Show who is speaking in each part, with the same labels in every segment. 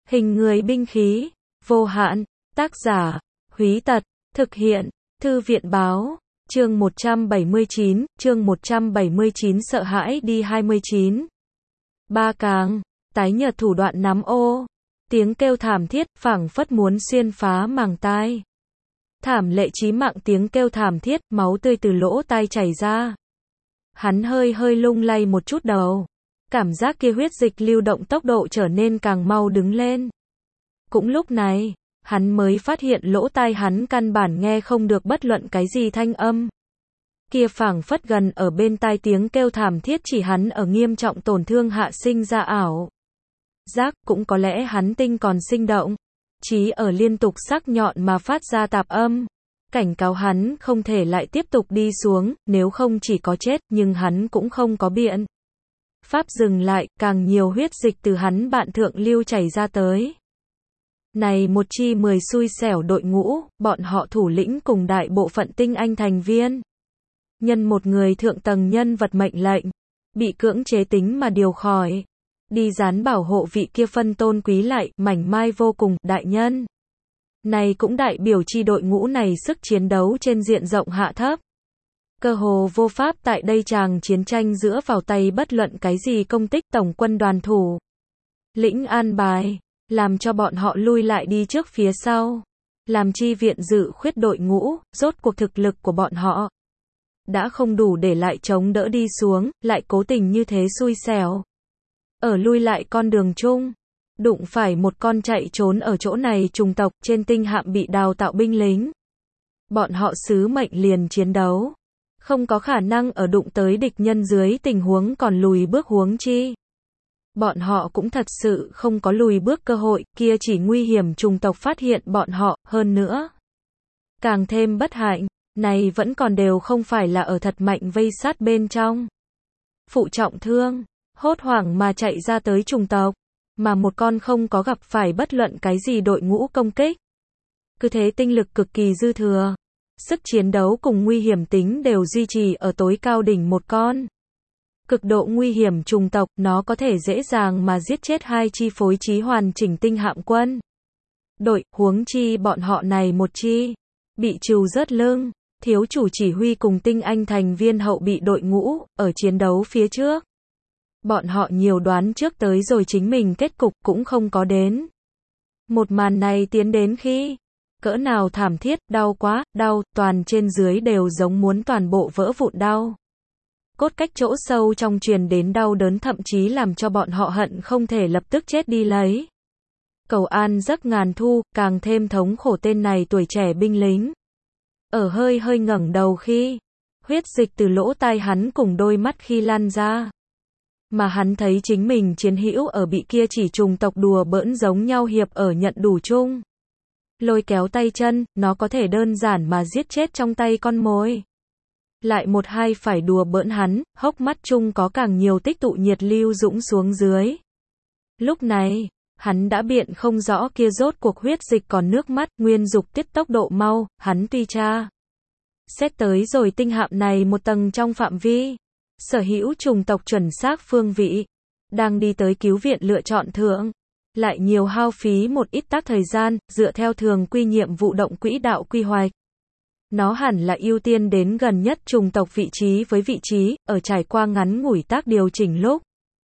Speaker 1: Hình người binh khí, vô hạn, tác giả, Húy Tật, thực hiện, Thư viện báo, chương 179, sợ hãi đi 29. Ba càng, tái nhợt thủ đoạn nắm ô, tiếng kêu thảm thiết, phảng phất muốn xuyên phá màng tai. Thảm lệ chí mạng, tiếng kêu thảm thiết, máu tươi từ lỗ tai chảy ra. Hắn hơi lung lay một chút đầu. Cảm giác kia huyết dịch lưu động tốc độ trở nên càng mau đứng lên. Cũng lúc này, hắn mới phát hiện lỗ tai hắn căn bản nghe không được bất luận cái gì thanh âm. Kia phảng phất gần ở bên tai tiếng kêu thảm thiết chỉ hắn ở nghiêm trọng tổn thương hạ sinh ra ảo giác, cũng có lẽ hắn tinh còn sinh động, chí ở liên tục sắc nhọn mà phát ra tạp âm, cảnh cáo hắn không thể lại tiếp tục đi xuống, nếu không chỉ có chết, nhưng hắn cũng không có biện pháp dừng lại, càng nhiều huyết dịch từ hắn bạn thượng lưu chảy ra tới. Này một chi 10 xui xẻo đội ngũ, bọn họ thủ lĩnh cùng đại bộ phận tinh anh thành viên. Nhân một người thượng tầng nhân vật mệnh lệnh, bị cưỡng chế tính mà điều khỏi. Đi gián bảo hộ vị kia phân tôn quý lại, mảnh mai vô cùng, đại nhân. Này cũng đại biểu chi đội ngũ này sức chiến đấu trên diện rộng hạ thấp. Cơ hồ vô pháp tại đây chàng chiến tranh giữa vào tay bất luận cái gì công tích tổng quân đoàn thủ. Lĩnh an bài, làm cho bọn họ lui lại đi trước phía sau. Làm chi viện dự khuyết đội ngũ, rốt cuộc thực lực của bọn họ đã không đủ để lại chống đỡ đi xuống, lại cố tình như thế xui xẻo. Ở lui lại con đường chung, đụng phải một con chạy trốn ở chỗ này chủng tộc trên tinh hạm bị đào tạo binh lính. Bọn họ sứ mệnh liền chiến đấu. Không có khả năng ở đụng tới địch nhân dưới tình huống còn lùi bước huống chi. Bọn họ cũng thật sự không có lùi bước cơ hội, kia chỉ nguy hiểm chủng tộc phát hiện bọn họ, hơn nữa. Càng thêm bất hạnh, này vẫn còn đều không phải là ở thật mạnh vây sát bên trong. Phụ trọng thương, hốt hoảng mà chạy ra tới chủng tộc, mà một con không có gặp phải bất luận cái gì đội ngũ công kích. Cứ thế tinh lực cực kỳ dư thừa. Sức chiến đấu cùng nguy hiểm tính đều duy trì ở tối cao đỉnh một con. Cực độ nguy hiểm chủng tộc, nó có thể dễ dàng mà giết chết hai chi phối trí hoàn chỉnh tinh hạm quân. Đội, huống chi bọn họ này một chi. Bị trừ rớt lưng, thiếu chủ chỉ huy cùng tinh anh thành viên hậu bị đội ngũ, ở chiến đấu phía trước. Bọn họ nhiều đoán trước tới rồi chính mình kết cục cũng không có đến. Một màn này tiến đến khi cỡ nào thảm thiết, đau quá, đau, toàn trên dưới đều giống muốn toàn bộ vỡ vụn đau. Cốt cách chỗ sâu trong truyền đến đau đớn thậm chí làm cho bọn họ hận không thể lập tức chết đi lấy. Cầu an giấc ngàn thu, càng thêm thống khổ tên này tuổi trẻ binh lính. Ở hơi ngẩng đầu khi, huyết dịch từ lỗ tai hắn cùng đôi mắt khi lan ra. Mà hắn thấy chính mình chiến hữu ở bị kia chỉ trùng tộc đùa bỡn giống nhau hiệp ở nhận đủ chung. Lôi kéo tay chân, nó có thể đơn giản mà giết chết trong tay con mồi. Lại một hai phải đùa bỡn hắn, hốc mắt chung có càng nhiều tích tụ nhiệt lưu dũng xuống dưới. Lúc này, hắn đã biện không rõ kia rốt cuộc huyết dịch còn nước mắt, nguyên dục tiết tốc độ mau, hắn tuy tra xét tới rồi tinh hạm này một tầng trong phạm vi. Sở hữu chủng tộc chuẩn xác phương vị, đang đi tới cứu viện lựa chọn thượng. Lại nhiều hao phí một ít tác thời gian, dựa theo thường quy nhiệm vụ động quỹ đạo quy hoạch. Nó hẳn là ưu tiên đến gần nhất chủng tộc vị trí với vị trí, ở trải qua ngắn ngủi tác điều chỉnh lúc.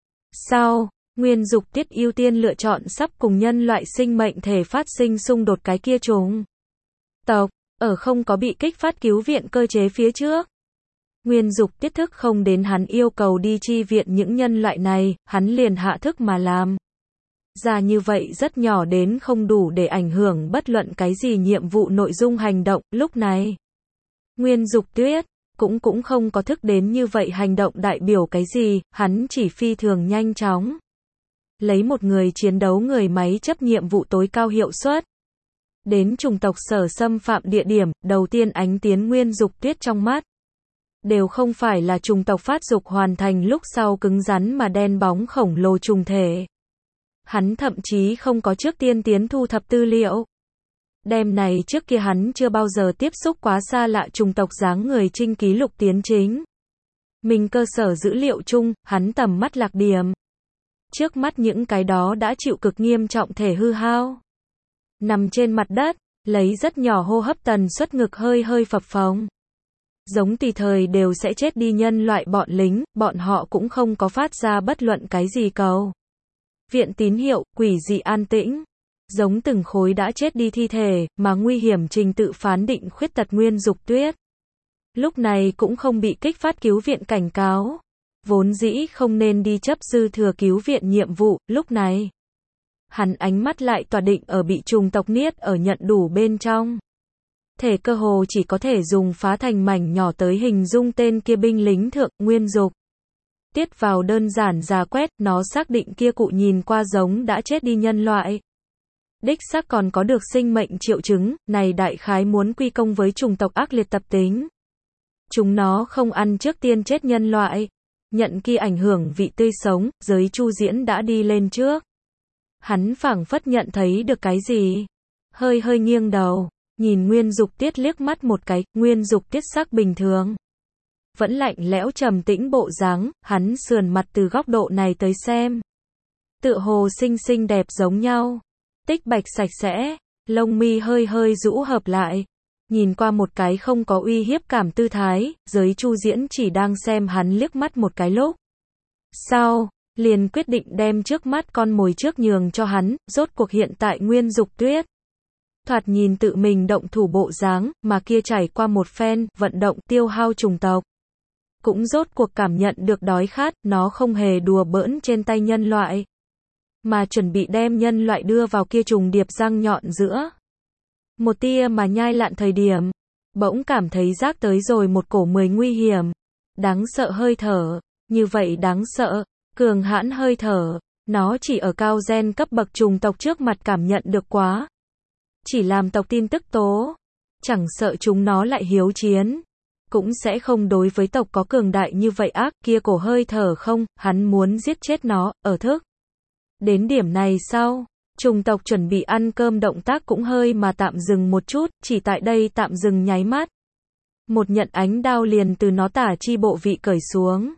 Speaker 1: Sau, nguyên dục tiết ưu tiên lựa chọn sắp cùng nhân loại sinh mệnh thể phát sinh xung đột cái kia chủng tộc, ở không có bị kích phát cứu viện cơ chế phía trước. Nguyên dục tiết thức không đến hắn yêu cầu đi chi viện những nhân loại này, hắn liền hạ thức mà làm. Ra như vậy rất nhỏ đến không đủ để ảnh hưởng bất luận cái gì nhiệm vụ nội dung hành động, lúc này. Nguyên dục tuyết, cũng không có thức đến như vậy hành động đại biểu cái gì, hắn chỉ phi thường nhanh chóng. Lấy một người chiến đấu người máy chấp nhiệm vụ tối cao hiệu suất. Đến chủng tộc sở xâm phạm địa điểm, đầu tiên ánh tiến nguyên dục tuyết trong mắt. Đều không phải là chủng tộc phát dục hoàn thành lúc sau cứng rắn mà đen bóng khổng lồ trùng thể. Hắn thậm chí không có trước tiên tiến thu thập tư liệu. Đêm này trước kia hắn chưa bao giờ tiếp xúc quá xa lạ chủng tộc dáng người trinh ký lục tiến chính. Mình cơ sở dữ liệu chung, hắn tầm mắt lạc điểm. Trước mắt những cái đó đã chịu cực nghiêm trọng thể hư hao. Nằm trên mặt đất, lấy rất nhỏ hô hấp tần suất ngực hơi hơi phập phồng. Giống tùy thời đều sẽ chết đi nhân loại bọn lính, bọn họ cũng không có phát ra bất luận cái gì cầu viện tín hiệu, quỷ dị an tĩnh. Giống từng khối đã chết đi thi thể, mà nguy hiểm trình tự phán định khuyết tật Nguyên Dục Tuyết. Lúc này cũng không bị kích phát cứu viện cảnh cáo. Vốn dĩ không nên đi chấp dư thừa cứu viện nhiệm vụ, lúc này. Hắn ánh mắt lại tỏa định ở bị trùng tộc niết ở nhận đủ bên trong. Thể cơ hồ chỉ có thể dùng phá thành mảnh nhỏ tới hình dung tên kia binh lính thượng, Nguyên Dục. Tiết vào đơn giản giả quét, nó xác định kia cụ nhìn qua giống đã chết đi nhân loại. Đích xác còn có được sinh mệnh triệu chứng, này đại khái muốn quy công với chủng tộc ác liệt tập tính. Chúng nó không ăn trước tiên chết nhân loại. Nhận kia ảnh hưởng vị tươi sống, giới Chu Diễn đã đi lên trước. Hắn phảng phất nhận thấy được cái gì. Hơi hơi nghiêng đầu, nhìn Nguyên Dục Tiết liếc mắt một cái, Nguyên Dục Tiết sắc bình thường. Vẫn lạnh lẽo trầm tĩnh bộ dáng, hắn sườn mặt từ góc độ này tới xem. Tựa hồ xinh xinh đẹp giống nhau. Tích bạch sạch sẽ, lông mi hơi hơi rũ hợp lại. Nhìn qua một cái không có uy hiếp cảm tư thái, giới Chu Diễn chỉ đang xem hắn liếc mắt một cái lúc. Sau, liền quyết định đem trước mắt con mồi trước nhường cho hắn, rốt cuộc hiện tại Nguyên Dục Tuyết. Thoạt nhìn tự mình động thủ bộ dáng, mà kia trải qua một phen, vận động tiêu hao chủng tộc. Cũng rốt cuộc cảm nhận được đói khát, nó không hề đùa bỡn trên tay nhân loại. Mà chuẩn bị đem nhân loại đưa vào kia trùng điệp răng nhọn giữa. Một tia mà nhai lạn thời điểm, bỗng cảm thấy rác tới rồi một cổ mười nguy hiểm. Đáng sợ hơi thở, như vậy đáng sợ, cường hãn hơi thở, nó chỉ ở cao gen cấp bậc trùng tộc trước mặt cảm nhận được quá. Chỉ làm tộc tin tức tố, chẳng sợ chúng nó lại hiếu chiến. Cũng sẽ không đối với tộc có cường đại như vậy ác, kia cổ hơi thở không, hắn muốn giết chết nó, ở thức. Đến điểm này sau, trùng tộc chuẩn bị ăn cơm động tác cũng hơi mà tạm dừng một chút, chỉ tại đây tạm dừng nháy mắt. Một nhận ánh đao liền từ nó tả chi bộ vị cởi xuống.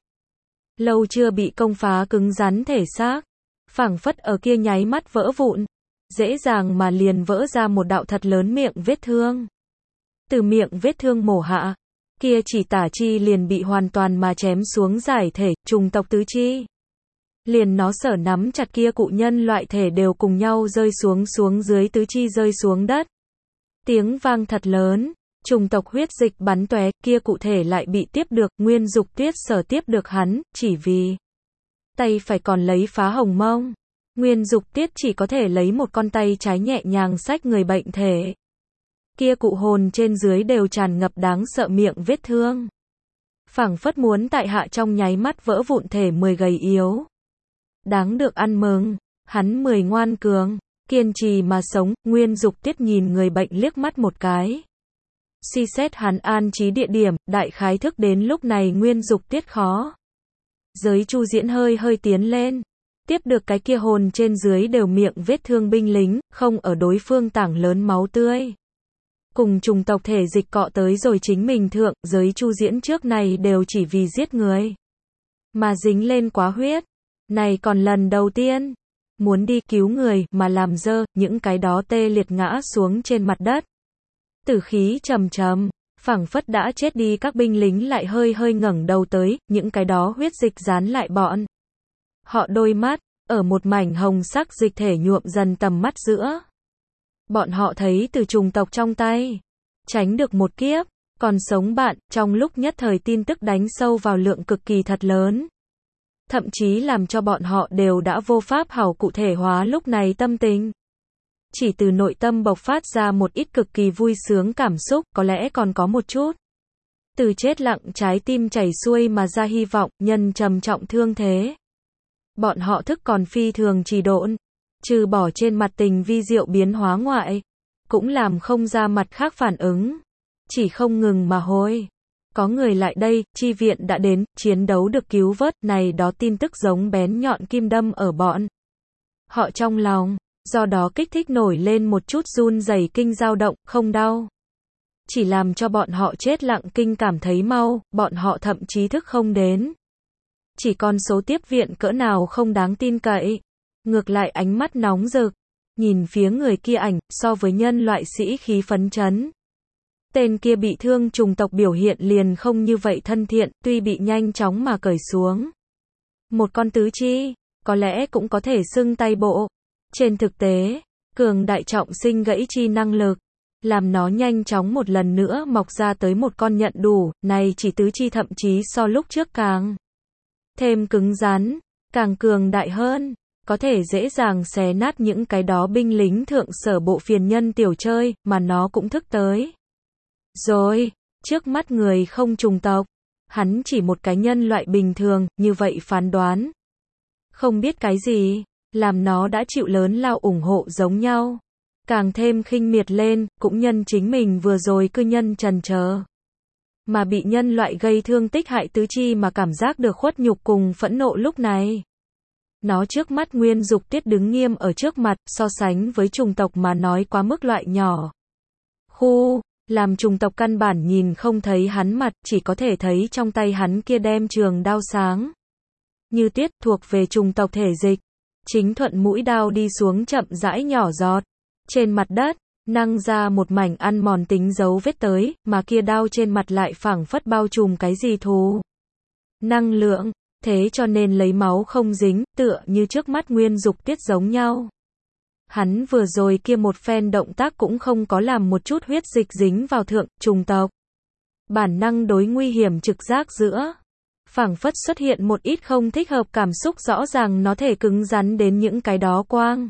Speaker 1: Lâu chưa bị công phá cứng rắn thể xác, phảng phất ở kia nháy mắt vỡ vụn. Dễ dàng mà liền vỡ ra một đạo thật lớn miệng vết thương. Từ miệng vết thương mổ hạ, kia chỉ tả chi liền bị hoàn toàn mà chém xuống giải thể, trùng tộc tứ chi. Liền nó sở nắm chặt kia cụ nhân loại thể đều cùng nhau rơi xuống dưới tứ chi rơi xuống đất. Tiếng vang thật lớn, trùng tộc huyết dịch bắn tóe, kia cụ thể lại bị tiếp được, Nguyên Dục Tuyết sở tiếp được hắn, chỉ vì tay phải còn lấy phá hồng mông. Nguyên Dục Tiết chỉ có thể lấy một con tay trái nhẹ nhàng xách người bệnh thể. Kia cụ hồn trên dưới đều tràn ngập đáng sợ miệng vết thương. Phảng phất muốn tại hạ trong nháy mắt vỡ vụn thể 10 gầy yếu. Đáng được ăn mừng, hắn 10 ngoan cường, kiên trì mà sống, Nguyên Dục Tiết nhìn người bệnh liếc mắt một cái. Suy xét hắn an trí địa điểm, đại khái thức đến lúc này Nguyên Dục Tiết khó. Giới Chu Diễn hơi hơi tiến lên. Tiếp được cái kia hồn trên dưới đều miệng vết thương binh lính, không ở đối phương tảng lớn máu tươi. Cùng trùng tộc thể dịch cọ tới rồi chính mình thượng, giới Chu Diễn trước này đều chỉ vì giết người. Mà dính lên quá huyết. Này còn lần đầu tiên. Muốn đi cứu người, mà làm dơ, những cái đó tê liệt ngã xuống trên mặt đất. Tử khí trầm trầm, phảng phất đã chết đi các binh lính lại hơi hơi ngẩng đầu tới, những cái đó huyết dịch dán lại bọn. Họ đôi mắt, ở một mảnh hồng sắc dịch thể nhuộm dần tầm mắt giữa. Bọn họ thấy từ trùng tộc trong tay, tránh được một kiếp, còn sống bạn, trong lúc nhất thời tin tức đánh sâu vào lượng cực kỳ thật lớn. Thậm chí làm cho bọn họ đều đã vô pháp hảo cụ thể hóa lúc này tâm tình. Chỉ từ nội tâm bộc phát ra một ít cực kỳ vui sướng cảm xúc, có lẽ còn có một chút. Từ chết lặng trái tim chảy xuôi mà ra hy vọng, nhân trầm trọng thương thế. Bọn họ thức còn phi thường trì độn, trừ bỏ trên mặt tình vi diệu biến hóa ngoại, cũng làm không ra mặt khác phản ứng, chỉ không ngừng mà hối. Có người lại đây, chi viện đã đến, chiến đấu được cứu vớt, này đó tin tức giống bén nhọn kim đâm ở bọn họ trong lòng, do đó kích thích nổi lên một chút run rẩy kinh dao động, không đau. Chỉ làm cho bọn họ chết lặng kinh cảm thấy mau, bọn họ thậm chí thức không đến. chỉ con số tiếp viện cỡ nào không đáng tin cậy. Ngược lại ánh mắt nóng rực, nhìn phía người kia ảnh, so với nhân loại sĩ khí phấn chấn. Tên kia bị thương chủng tộc biểu hiện liền không như vậy thân thiện, tuy bị nhanh chóng mà cởi xuống. Một con tứ chi, có lẽ cũng có thể xưng tay bộ. Trên thực tế, cường đại trọng sinh gãy chi năng lực, làm nó nhanh chóng một lần nữa mọc ra tới một con nhận đủ, này chỉ tứ chi thậm chí so lúc trước càng thêm cứng rắn, càng cường đại hơn, có thể dễ dàng xé nát những cái đó binh lính thượng sở bộ phiền nhân tiểu chơi, mà nó cũng thức tới. Rồi, trước mắt người không trùng tộc, hắn chỉ một cái nhân loại bình thường, như vậy phán đoán. Không biết cái gì, làm nó đã chịu lớn lao ủng hộ giống nhau. Càng thêm khinh miệt lên, cũng nhân chính mình vừa rồi cư nhân trần chờ. Mà bị nhân loại gây thương tích hại tứ chi mà cảm giác được khuất nhục cùng phẫn nộ lúc này. Nó trước mắt Nguyên Dục Tiết đứng nghiêm ở trước mặt, so sánh với chủng tộc mà nói quá mức loại nhỏ. Làm chủng tộc căn bản nhìn không thấy hắn mặt, chỉ có thể thấy trong tay hắn kia đem trường đao sáng. Như tiết thuộc về chủng tộc thể dịch. Chính thuận mũi đao đi xuống chậm rãi nhỏ giọt. Trên mặt đất, năng ra một mảnh ăn mòn tính dấu vết tới, mà kia đao trên mặt lại phảng phất bao trùm cái gì thù. Năng lượng, thế cho nên lấy máu không dính, tựa như trước mắt Nguyên Dục Tiết giống nhau. Hắn vừa rồi kia một phen động tác cũng không có làm một chút huyết dịch dính vào thượng, chủng tộc. Bản năng đối nguy hiểm trực giác giữa. Phảng phất xuất hiện một ít không thích hợp cảm xúc rõ ràng nó thể cứng rắn đến những cái đó quang.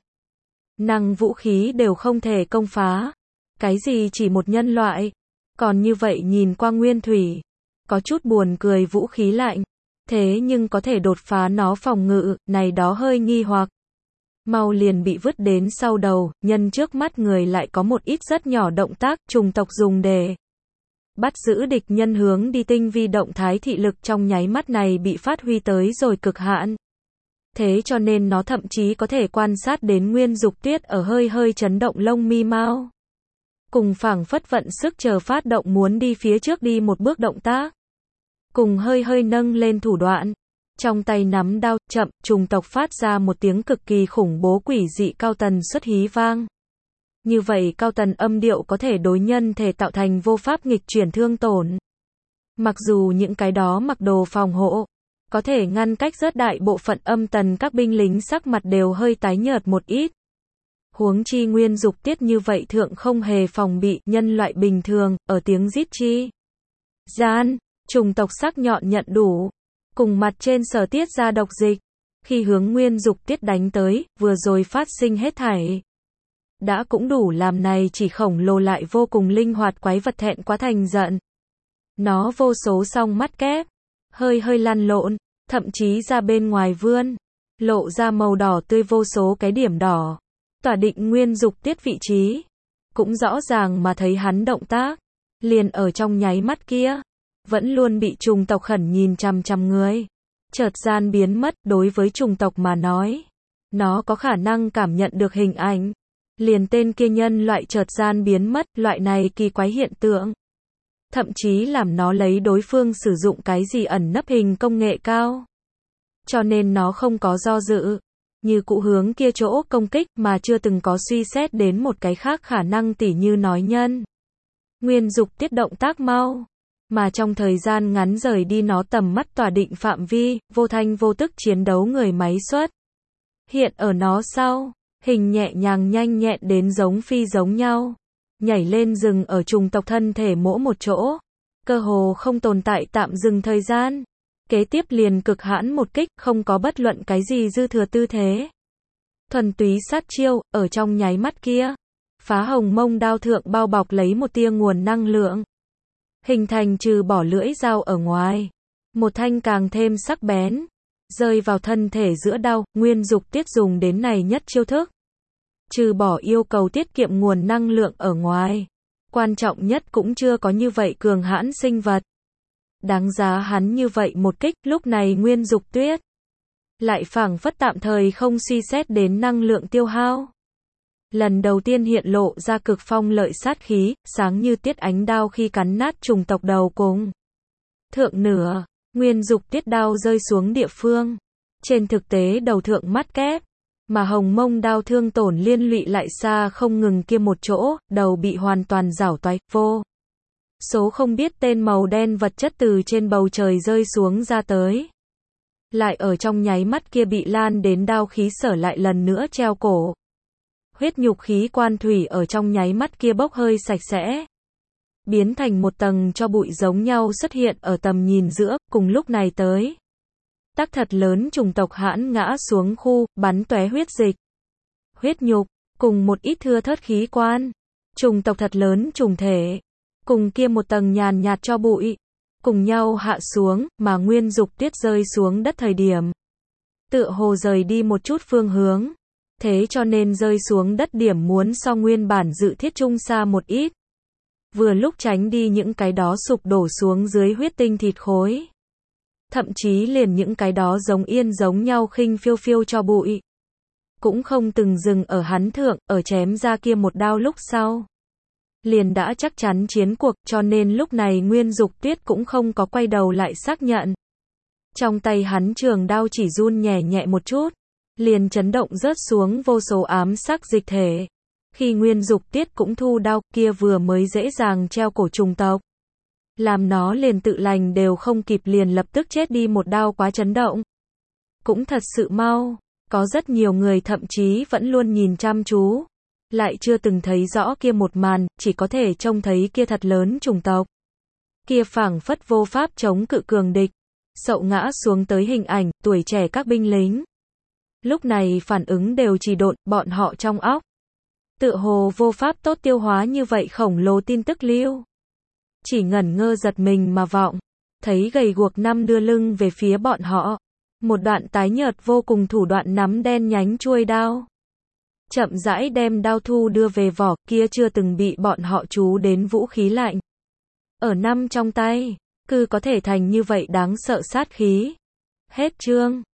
Speaker 1: Năng vũ khí đều không thể công phá. Cái gì chỉ một nhân loại. Còn như vậy nhìn qua nguyên thủy. Có chút buồn cười vũ khí lạnh. Thế nhưng có thể đột phá nó phòng ngự, này đó hơi nghi hoặc. Mau liền bị vứt đến sau đầu, nhân trước mắt người lại có một ít rất nhỏ động tác, chủng tộc dùng để bắt giữ địch nhân hướng đi tinh vi động thái thị lực trong nháy mắt này bị phát huy tới rồi cực hạn. Thế cho nên nó thậm chí có thể quan sát đến Nguyên Dục Tiết ở hơi hơi chấn động lông mi mau. Cùng phảng phất vận sức chờ phát động muốn đi phía trước đi một bước động tác. Cùng hơi hơi nâng lên thủ đoạn. Trong tay nắm đao, chậm, chủng tộc phát ra một tiếng cực kỳ khủng bố quỷ dị cao tần suất hí vang. Như vậy cao tần âm điệu có thể đối nhân thể tạo thành vô pháp nghịch chuyển thương tổn. Mặc dù những cái đó mặc đồ phòng hộ, có thể ngăn cách rất đại bộ phận âm tần các binh lính sắc mặt đều hơi tái nhợt một ít. Huống chi Nguyên Dục Tiết như vậy thượng không hề phòng bị, nhân loại bình thường, ở tiếng rít chi gian, chủng tộc sắc nhọn nhận đủ. Cùng mặt trên sở tiết ra độc dịch, khi hướng Nguyên Dục Tiết đánh tới, vừa rồi phát sinh hết thảy. Đã cũng đủ làm này chỉ khổng lồ lại vô cùng linh hoạt quái vật thẹn quá thành giận. Nó vô số song mắt kép, hơi hơi lăn lộn, thậm chí ra bên ngoài vươn, lộ ra màu đỏ tươi vô số cái điểm đỏ, tỏa định Nguyên Dục Tiết vị trí. Cũng rõ ràng mà thấy hắn động tác, liền ở trong nháy mắt kia. Vẫn luôn bị chủng tộc khẩn nhìn chằm chằm người. Chợt gian biến mất, đối với chủng tộc mà nói. Nó có khả năng cảm nhận được hình ảnh. Liền tên kia nhân loại chợt gian biến mất, loại này kỳ quái hiện tượng. Thậm chí làm nó lấy đối phương sử dụng cái gì ẩn nấp hình công nghệ cao. Cho nên nó không có do dự. Như cụ hướng kia chỗ công kích mà chưa từng có suy xét đến một cái khác khả năng tỉ như nói nhân. Nguyên Dục Tiết động tác mau. Mà trong thời gian ngắn rời đi nó tầm mắt tỏa định phạm vi, vô thanh vô tức chiến đấu người máy xuất. Hiện ở nó sau, hình nhẹ nhàng nhanh nhẹn đến giống phi giống nhau. Nhảy lên rừng ở chủng tộc thân thể mỗi một chỗ. Cơ hồ không tồn tại tạm dừng thời gian. Kế tiếp liền cực hãn một kích, không có bất luận cái gì dư thừa tư thế. Thuần túy sát chiêu, ở trong nháy mắt kia. Phá hồng mông đao thượng bao bọc lấy một tia nguồn năng lượng. Hình thành trừ bỏ lưỡi dao ở ngoài. Một thanh càng thêm sắc bén. Rơi vào thân thể giữa đao, Nguyên Dục Tiết dùng đến này nhất chiêu thức. Trừ bỏ yêu cầu tiết kiệm nguồn năng lượng ở ngoài. Quan trọng nhất cũng chưa có như vậy cường hãn sinh vật. Đáng giá hắn như vậy một kích, lúc này Nguyên Dục Tiết. Lại phảng phất tạm thời không suy xét đến năng lượng tiêu hao. Lần đầu tiên hiện lộ ra cực phong lợi sát khí, sáng như tiết ánh đao khi cắn nát chủng tộc đầu cùng. Thượng nửa, Nguyên Dục Tiết đao rơi xuống địa phương. Trên thực tế đầu thượng mắt kép, mà hồng mông đao thương tổn liên lụy lại xa không ngừng kia một chỗ, đầu bị hoàn toàn rảo toái, vô số không biết tên màu đen vật chất từ trên bầu trời rơi xuống ra tới. Lại ở trong nháy mắt kia bị lan đến đao khí sở lại lần nữa treo cổ. Huyết nhục khí quan thủy ở trong nháy mắt kia bốc hơi sạch sẽ, biến thành một tầng cho bụi giống nhau xuất hiện ở tầm nhìn giữa, cùng lúc này tới. Tác thật lớn chủng tộc hãn ngã xuống khu, bắn tóe huyết dịch, huyết nhục, cùng một ít thưa thớt khí quan. Chủng tộc thật lớn trùng thể, cùng kia một tầng nhàn nhạt cho bụi, cùng nhau hạ xuống, mà Nguyên Dục Tiết rơi xuống đất thời điểm. Tựa hồ rời đi một chút phương hướng. Thế cho nên rơi xuống đất điểm muốn so nguyên bản dự thiết trung xa một ít. Vừa lúc tránh đi những cái đó sụp đổ xuống dưới huyết tinh thịt khối. Thậm chí liền những cái đó giống yên giống nhau khinh phiêu phiêu cho bụi. Cũng không từng dừng ở hắn thượng, ở chém ra kia một đao lúc sau. Liền đã chắc chắn chiến cuộc, cho nên lúc này Nguyên Dục Tiết cũng không có quay đầu lại xác nhận. Trong tay hắn trường đao chỉ run nhẹ nhẹ một chút, liền chấn động rớt xuống vô số ám sắc dịch thể. Khi Nguyên Dục Tiết cũng thu đao, kia vừa mới dễ dàng treo cổ trùng tộc. Làm nó liền tự lành đều không kịp liền lập tức chết đi một đao quá chấn động. Cũng thật sự mau, có rất nhiều người thậm chí vẫn luôn nhìn chăm chú. Lại chưa từng thấy rõ kia một màn, chỉ có thể trông thấy kia thật lớn chủng tộc. Kia phảng phất vô pháp chống cự cường địch. Sậu ngã xuống tới hình ảnh, tuổi trẻ các binh lính. Lúc này phản ứng đều trì độn, bọn họ trong óc. Tựa hồ vô pháp tốt tiêu hóa như vậy khổng lồ tin tức lưu. Chỉ ngẩn ngơ giật mình mà vọng. Thấy gầy guộc năm đưa lưng về phía bọn họ. Một đoạn tái nhợt vô cùng thủ đoạn nắm đen nhánh chuôi đao. Chậm rãi đem đao thu đưa về vỏ, kia chưa từng bị bọn họ chú đến vũ khí lạnh. Ở năm trong tay, cứ có thể thành như vậy đáng sợ sát khí. Hết chương.